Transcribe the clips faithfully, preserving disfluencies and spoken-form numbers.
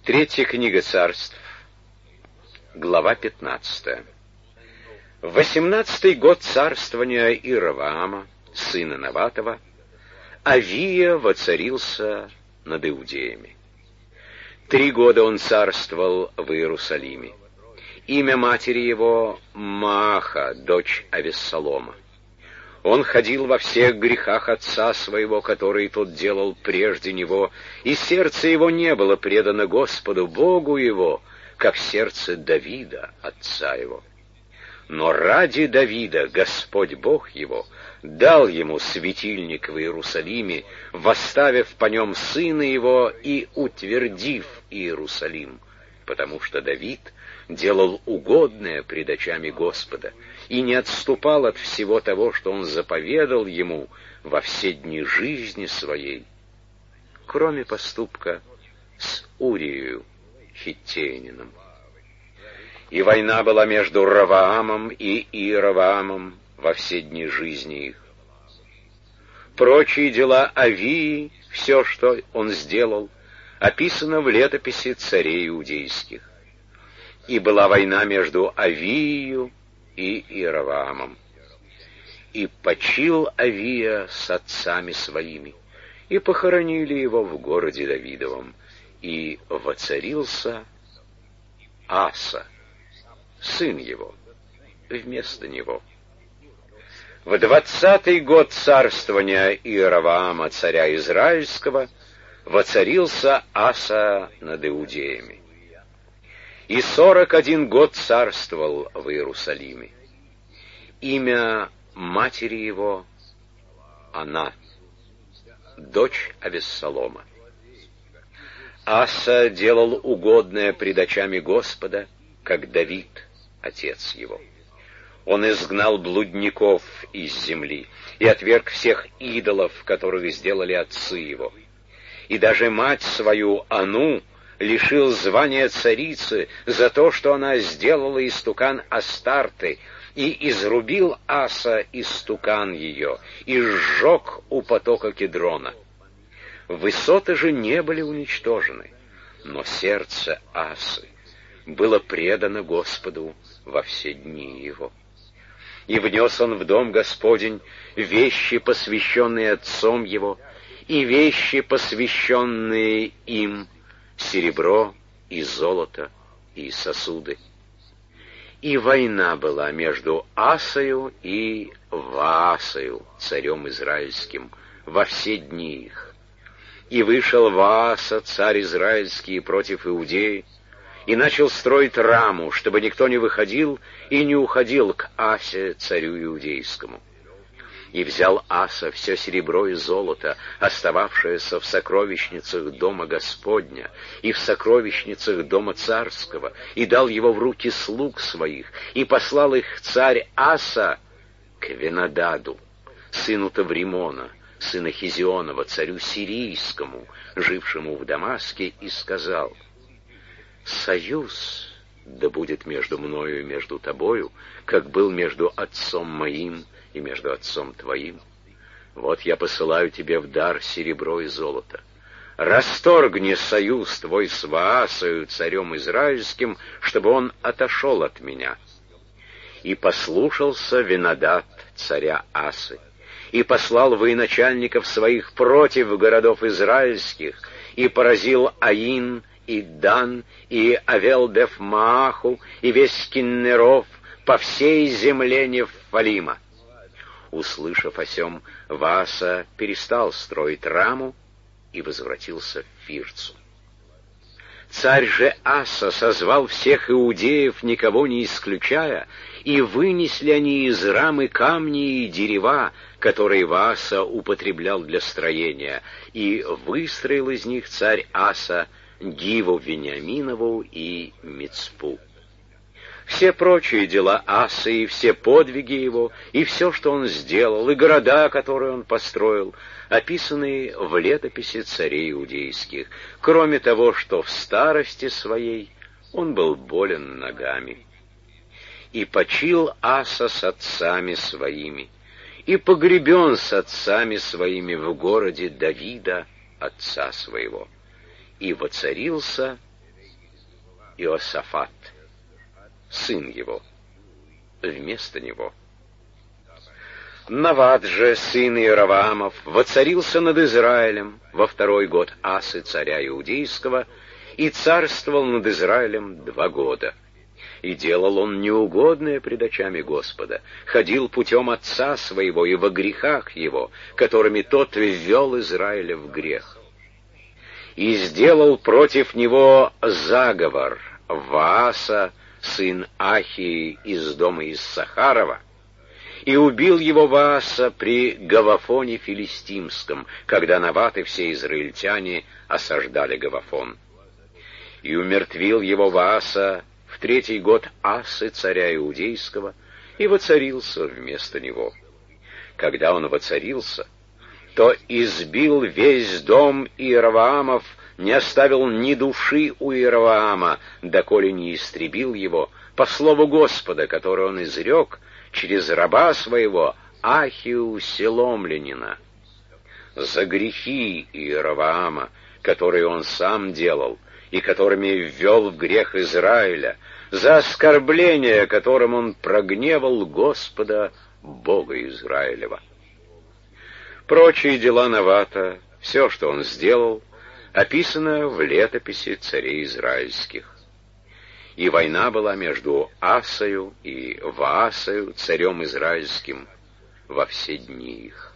Третья книга Царств, глава пятнадцатая. В восемнадцатый год царствования Иеровоама, сына Наватова, Авия воцарился над иудеями. Три года он царствовал в Иерусалиме. Имя матери его Мааха, дочь Авессалома. Он ходил во всех грехах отца своего, которые тот делал прежде него, и сердце его не было предано Господу Богу его, как сердце Давида, отца его. Но ради Давида Господь Бог его дал ему светильник в Иерусалиме, восставив по нем сына его и утвердив Иерусалим, потому что Давид делал угодное пред очами Господа и не отступал от всего того, что он заповедал ему во все дни жизни своей, кроме поступка с Урией хиттеянином. И война была между Ровоамом и Иеровоамом во все дни жизни их. Прочие дела Авии, все, что он сделал, описано в летописи царей иудейских. И была война между Авией и Иеровоамом. И почил Авия с отцами своими, и похоронили его в городе Давидовом, и воцарился Аса, сын его, вместо него. В двадцатый год царствования Иеровоама, царя Израильского, воцарился Аса над иудеями. И сорок один год царствовал в Иерусалиме. Имя матери его Ана, дочь Авессалома. Аса делал угодное пред очами Господа, как Давид, отец его. Он изгнал блудников из земли и отверг всех идолов, которых сделали отцы его. И даже мать свою Ану лишил звания царицы за то, что она сделала истукан Астарты, и изрубил Аса истукан ее, и сжег у потока Кедрона. Высоты же не были уничтожены, но сердце Асы было предано Господу во все дни его. И внес он в дом Господень вещи, посвященные отцом его, и вещи, посвященные им, серебро и золото и сосуды. И война была между Асою и Ваасою, царем израильским, во все дни их. И вышел Вааса, царь израильский, против Иудеи, и начал строить раму, чтобы никто не выходил и не уходил к Асе, царю иудейскому. И взял Аса все серебро и золото, остававшееся в сокровищницах дома Господня и в сокровищницах дома царского, и дал его в руки слуг своих, и послал их царь Аса к Венададу, сыну Тавримона, сына Хизионова, царю сирийскому, жившему в Дамаске, и сказал: «Союз да будет между мною и между тобою, как был между отцом моим и между отцом твоим. Вот я посылаю тебе в дар серебро и золото. Расторгни союз твой с Ваасою, царем израильским, чтобы он отошел от меня». И послушался Венадад, царя Асы, и послал военачальников своих против городов израильских, и поразил Аин, и Дан, и Авел-Беф-Мааху, и весь Киннеров по всей земле Нефалима. Услышав о сем, Вааса перестал строить раму и возвратился в Фирцу. Царь же Аса созвал всех иудеев, никого не исключая, и вынесли они из рамы камни и дерева, которые Вааса употреблял для строения, и выстроил из них царь Аса Гиву Вениаминову и Мицпу. Все прочие дела Асы и все подвиги его, и все, что он сделал, и города, которые он построил, описаны в летописи царей иудейских, кроме того, что в старости своей он был болен ногами. И почил Аса с отцами своими, и погребен с отцами своими в городе Давида, отца своего. И воцарился Иосафат, сын его, вместо него. Нават же, сын Иераваамов, воцарился над Израилем во второй год Асы, царя Иудейского, и царствовал над Израилем два года. И делал он неугодное пред очами Господа, ходил путем отца своего и во грехах его, которыми тот ввел Израиля в грех. И сделал против него заговор Вааса, сын Ахии из дома Иссахарова, и убил его Вааса при Гавафоне филистимском, когда Нават и все израильтяне осаждали Гавафон. И умертвил его Вааса в третий год Асы, царя Иудейского, и воцарился вместо него. Когда он воцарился, то избил весь дом Иераваамов, не оставил ни души у Иераваама, доколе не истребил его, по слову Господа, которое он изрек через раба своего Ахию Селомлянина. За грехи Иераваама, которые он сам делал, и которыми ввел в грех Израиля, за оскорбление, которым он прогневал Господа, Бога Израилева. Прочие дела Навата, все, что он сделал, описано в летописи царей израильских. И война была между Асою и Ваасою, царем израильским, во все дни их.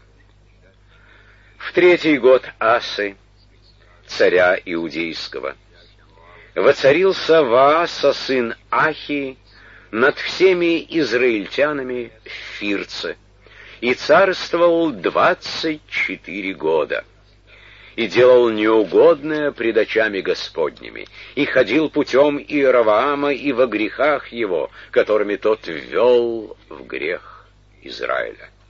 В третий год Асы, царя Иудейского, воцарился Вааса, сын Ахии, над всеми израильтянами в Фирце, и царствовал двадцать четыре года, и делал неугодное пред очами Господними, и ходил путем Иераваама и во грехах его, которыми тот ввел в грех Израиля.